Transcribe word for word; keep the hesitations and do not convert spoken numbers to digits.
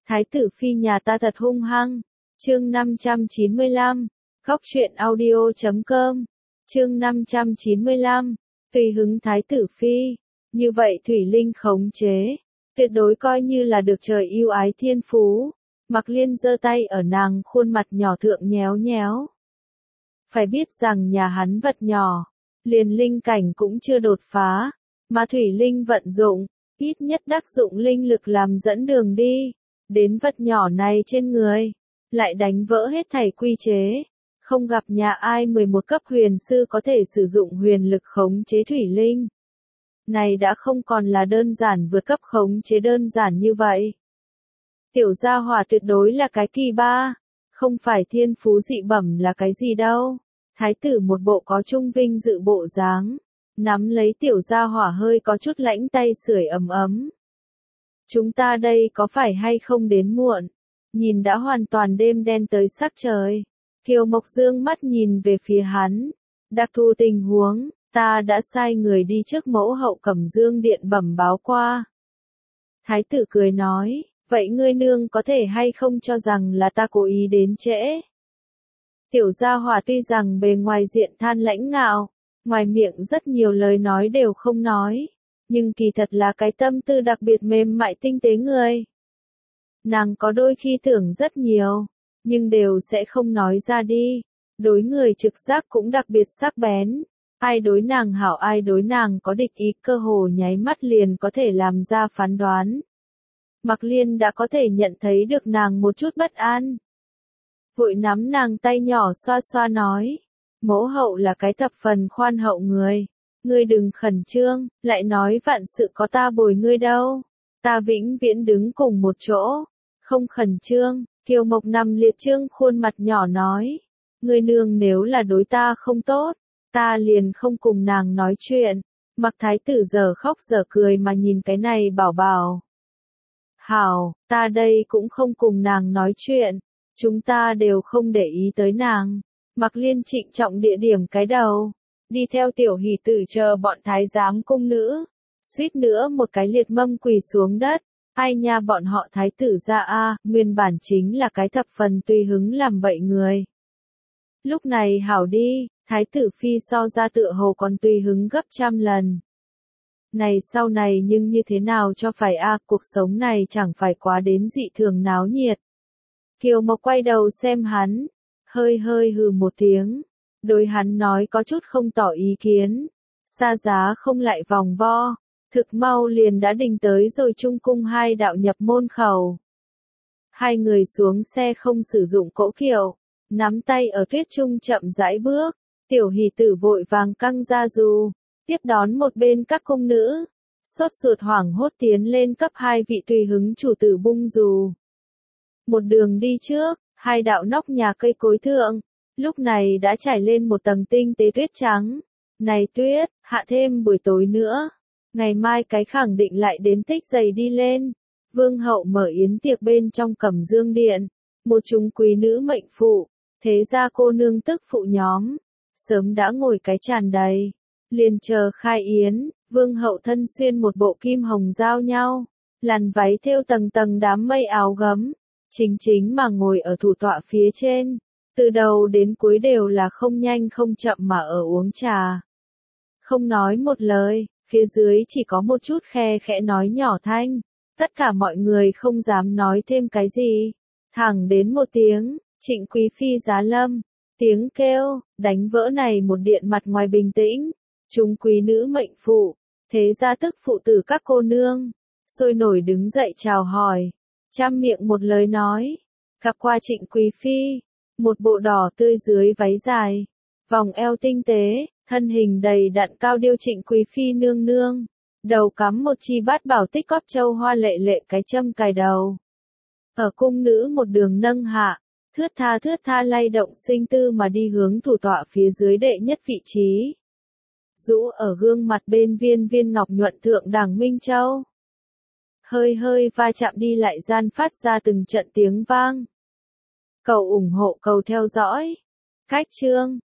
Thái tử phi nhà ta thật hung hăng. Chương năm trăm chín mươi lăm, Góc truyện audio chấm com. Chương năm trăm chín mươi lăm, tùy hứng thái tử phi. Như vậy Thủy Linh khống chế, tuyệt đối coi như là được trời yêu ái thiên phú. Mặc Liên giơ tay ở nàng khuôn mặt nhỏ thượng nhéo nhéo. Phải biết rằng nhà hắn vật nhỏ, liền linh cảnh cũng chưa đột phá, mà Thủy Linh vận dụng, ít nhất đắc dụng linh lực làm dẫn đường đi, đến vật nhỏ này trên người, lại đánh vỡ hết thảy quy chế. Không gặp nhà ai mười một cấp huyền sư có thể sử dụng huyền lực khống chế Thủy Linh. Này đã không còn là đơn giản vượt cấp khống chế đơn giản như vậy. Tiểu gia hỏa tuyệt đối là cái kỳ ba, không phải thiên phú dị bẩm là cái gì đâu. Thái tử một bộ có trung vinh dự bộ dáng, nắm lấy tiểu gia hỏa hơi có chút lãnh tay sưởi ấm ấm. Chúng ta đây có phải hay không đến muộn? Nhìn đã hoàn toàn đêm đen tới sắc trời. Kiều Mộc dương mắt nhìn về phía hắn. Đặc thù tình huống, ta đã sai người đi trước mẫu hậu Cẩm Dương điện bẩm báo qua. Thái tử cười nói, vậy ngươi nương có thể hay không cho rằng là ta cố ý đến trễ? Tiểu gia hỏa tuy rằng bề ngoài diện than lãnh ngạo, ngoài miệng rất nhiều lời nói đều không nói, nhưng kỳ thật là cái tâm tư đặc biệt mềm mại tinh tế người. Nàng có đôi khi tưởng rất nhiều, nhưng đều sẽ không nói ra đi. Đối người trực giác cũng đặc biệt sắc bén. Ai đối nàng hảo ai đối nàng có địch ý cơ hồ nháy mắt liền có thể làm ra phán đoán. Mặc Liên đã có thể nhận thấy được nàng một chút bất an. Vội nắm nàng tay nhỏ xoa xoa nói. Mẫu hậu là cái thập phần khoan hậu người. Ngươi đừng khẩn trương, lại nói vạn sự có ta bồi ngươi đâu. Ta vĩnh viễn đứng cùng một chỗ. Không khẩn trương, Kiều Mộc nằm liệt trương khuôn mặt nhỏ nói. Ngươi nương nếu là đối ta không tốt, ta liền không cùng nàng nói chuyện. Mặc thái tử giờ khóc giờ cười mà nhìn cái này bảo bảo. Hảo, ta đây cũng không cùng nàng nói chuyện. Chúng ta đều không để ý tới nàng. Mặc Liên trịnh trọng địa điểm cái đầu. Đi theo tiểu hỷ tử chờ bọn thái giám cung nữ. Suýt nữa một cái liệt mâm quỳ xuống đất. Ai nha bọn họ thái tử ra a, nguyên bản chính là cái thập phần tùy hứng làm bậy người. Lúc này hảo đi, thái tử phi so ra tựa hồ còn tùy hứng gấp trăm lần. Này sau này nhưng như thế nào cho phải a, cuộc sống này chẳng phải quá đến dị thường náo nhiệt. Kiều Mộc quay đầu xem hắn, hơi hơi hừ một tiếng, đối hắn nói có chút không tỏ ý kiến, xa giá không lại vòng vo. Thực mau liền đã đình tới rồi trung cung hai đạo nhập môn khẩu. Hai người xuống xe không sử dụng cỗ kiệu, nắm tay ở tuyết trung chậm rãi bước, tiểu hỷ tử vội vàng căng ra dù, tiếp đón một bên các cung nữ, sốt ruột hoảng hốt tiến lên cấp hai vị tùy hứng chủ tử bung dù. Một đường đi trước, hai đạo nóc nhà cây cối thượng, lúc này đã trải lên một tầng tinh tế tuyết trắng. Này tuyết, hạ thêm buổi tối nữa. Ngày mai cái khẳng định lại đến tích dày đi lên. Vương hậu mở yến tiệc bên trong Cẩm Dương điện. Một chúng quý nữ mệnh phụ, thế gia cô nương tức phụ nhóm. Sớm đã ngồi cái tràn đầy. Liền chờ khai yến, vương hậu thân xuyên một bộ kim hồng giao nhau. Làn váy thêu tầng tầng đám mây áo gấm. Chính chính mà ngồi ở thủ tọa phía trên. Từ đầu đến cuối đều là không nhanh không chậm mà ở uống trà. Không nói một lời. Phía dưới chỉ có một chút khe khẽ nói nhỏ thanh, tất cả mọi người không dám nói thêm cái gì. Thẳng đến một tiếng, Trịnh quý phi giá lâm, tiếng kêu, đánh vỡ này một điện mặt ngoài bình tĩnh. Chúng quý nữ mệnh phụ, thế gia tức phụ tử các cô nương, sôi nổi đứng dậy chào hỏi, trăm miệng một lời nói. Gặp qua Trịnh quý phi, một bộ đỏ tươi dưới váy dài, vòng eo tinh tế. Thân hình đầy đặn cao điêu Trịnh quý phi nương nương, đầu cắm một chi bát bảo tích cóp châu hoa lệ lệ cái châm cài đầu. Ở cung nữ một đường nâng hạ, thướt tha thướt tha lay động sinh tư mà đi hướng thủ tọa phía dưới đệ nhất vị trí. Rũ ở gương mặt bên viên viên ngọc nhuận thượng đẳng Minh Châu. Hơi hơi va chạm đi lại gian phát ra từng trận tiếng vang. Cầu ủng hộ cầu theo dõi. Cách chương